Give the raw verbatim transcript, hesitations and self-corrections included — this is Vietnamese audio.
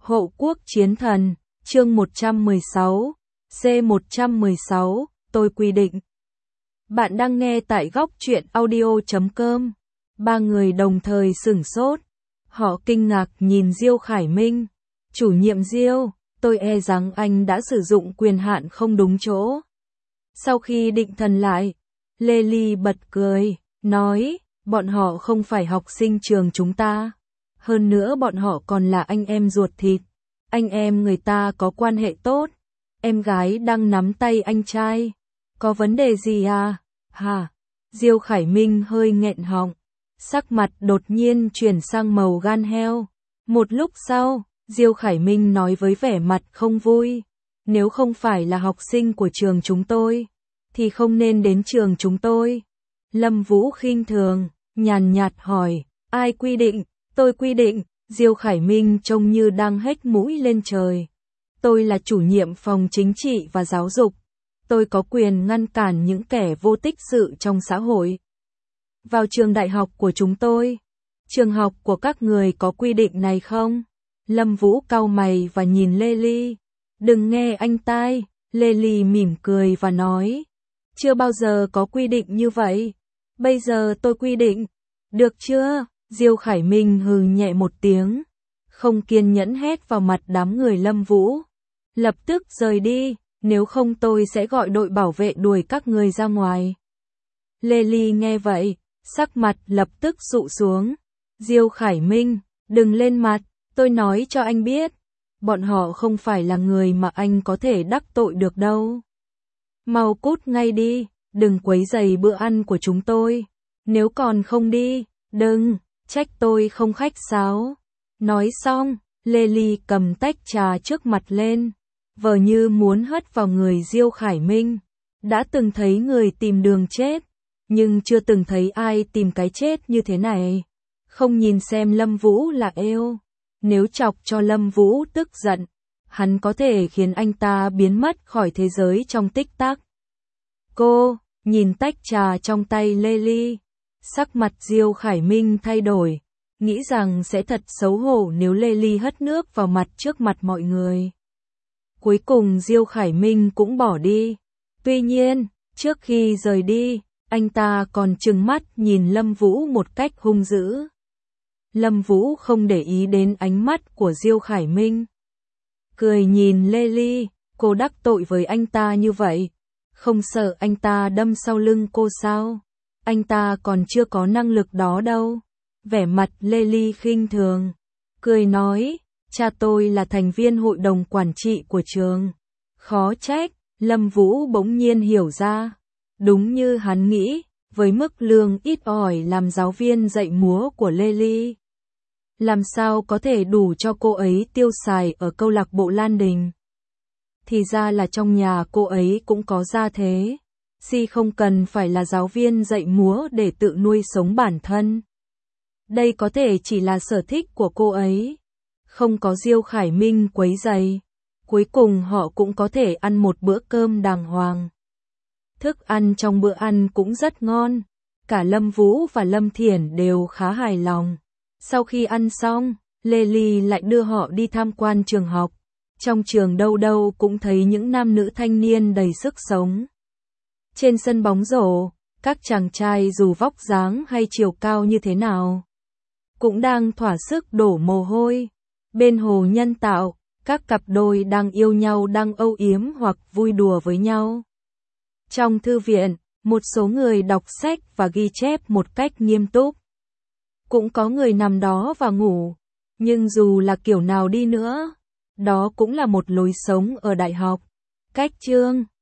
Hộ quốc chiến thần, chương một trăm mười sáu, C một trăm mười sáu, tôi quy định. Bạn đang nghe tại góc truyện audio chấm com. Ba người đồng thời sửng sốt. Họ kinh ngạc nhìn Diêu Khải Minh. Chủ nhiệm Diêu, tôi e rằng anh đã sử dụng quyền hạn không đúng chỗ. Sau khi định thần lại, Lê Ly bật cười, nói, bọn họ không phải học sinh trường chúng ta. Hơn nữa bọn họ còn là anh em ruột thịt. Anh em người ta có quan hệ tốt. Em gái đang nắm tay anh trai. Có vấn đề gì à? Hả? Diêu Khải Minh hơi nghẹn họng. Sắc mặt đột nhiên chuyển sang màu gan heo. Một lúc sau, Diêu Khải Minh nói với vẻ mặt không vui. Nếu không phải là học sinh của trường chúng tôi, thì không nên đến trường chúng tôi. Lâm Vũ khinh thường, nhàn nhạt hỏi, ai quy định? Tôi quy định. Diêu Khải Minh trông như đang hếch mũi lên trời. Tôi là chủ nhiệm phòng chính trị và giáo dục. Tôi có quyền ngăn cản những kẻ vô tích sự trong xã hội vào trường đại học của chúng tôi. Trường học của các người có quy định này không? Lâm Vũ cau mày và nhìn Lê Ly. Đừng nghe anh tai. Lê Ly mỉm cười và nói, chưa bao giờ có quy định như vậy. Bây giờ tôi quy định. Được chưa? Diêu Khải Minh hừ nhẹ một tiếng, không kiên nhẫn hét vào mặt đám người Lâm Vũ. Lập tức rời đi, nếu không tôi sẽ gọi đội bảo vệ đuổi các người ra ngoài. Lê Ly nghe vậy, sắc mặt lập tức dụ xuống. Diêu Khải Minh, đừng lên mặt, tôi nói cho anh biết. Bọn họ không phải là người mà anh có thể đắc tội được đâu. Mau cút ngay đi, đừng quấy rầy bữa ăn của chúng tôi. Nếu còn không đi, đừng trách tôi không khách sáo. Nói xong, Lê Ly cầm tách trà trước mặt lên, vờ như muốn hất vào người Diêu Khải Minh. Đã từng thấy người tìm đường chết, nhưng chưa từng thấy ai tìm cái chết như thế này. Không nhìn xem Lâm Vũ là êu. Nếu chọc cho Lâm Vũ tức giận, hắn có thể khiến anh ta biến mất khỏi thế giới trong tích tắc. Cô, nhìn tách trà trong tay Lê Ly. Sắc mặt Diêu Khải Minh thay đổi, nghĩ rằng sẽ thật xấu hổ nếu Lê Ly hất nước vào mặt trước mặt mọi người. Cuối cùng Diêu Khải Minh cũng bỏ đi. Tuy nhiên, trước khi rời đi, anh ta còn trừng mắt nhìn Lâm Vũ một cách hung dữ. Lâm Vũ không để ý đến ánh mắt của Diêu Khải Minh. Cười nhìn Lê Ly, cô đắc tội với anh ta như vậy, không sợ anh ta đâm sau lưng cô sao? Anh ta còn chưa có năng lực đó đâu. Vẻ mặt Lê Ly khinh thường, cười nói, cha tôi là thành viên hội đồng quản trị của trường. Khó trách, Lâm Vũ bỗng nhiên hiểu ra. Đúng như hắn nghĩ, với mức lương ít ỏi làm giáo viên dạy múa của Lê Ly, làm sao có thể đủ cho cô ấy tiêu xài ở câu lạc bộ Lan Đình. Thì ra là trong nhà cô ấy cũng có gia thế. Si không cần phải là giáo viên dạy múa để tự nuôi sống bản thân. Đây có thể chỉ là sở thích của cô ấy. Không có Diêu Khải Minh quấy rầy, cuối cùng họ cũng có thể ăn một bữa cơm đàng hoàng. Thức ăn trong bữa ăn cũng rất ngon. Cả Lâm Vũ và Lâm Thiển đều khá hài lòng. Sau khi ăn xong, Lê Ly lại đưa họ đi tham quan trường học. Trong trường đâu đâu cũng thấy những nam nữ thanh niên đầy sức sống. Trên sân bóng rổ, các chàng trai dù vóc dáng hay chiều cao như thế nào, cũng đang thỏa sức đổ mồ hôi. Bên hồ nhân tạo, các cặp đôi đang yêu nhau đang âu yếm hoặc vui đùa với nhau. Trong thư viện, một số người đọc sách và ghi chép một cách nghiêm túc. Cũng có người nằm đó và ngủ. Nhưng dù là kiểu nào đi nữa, đó cũng là một lối sống ở đại học. Cách chương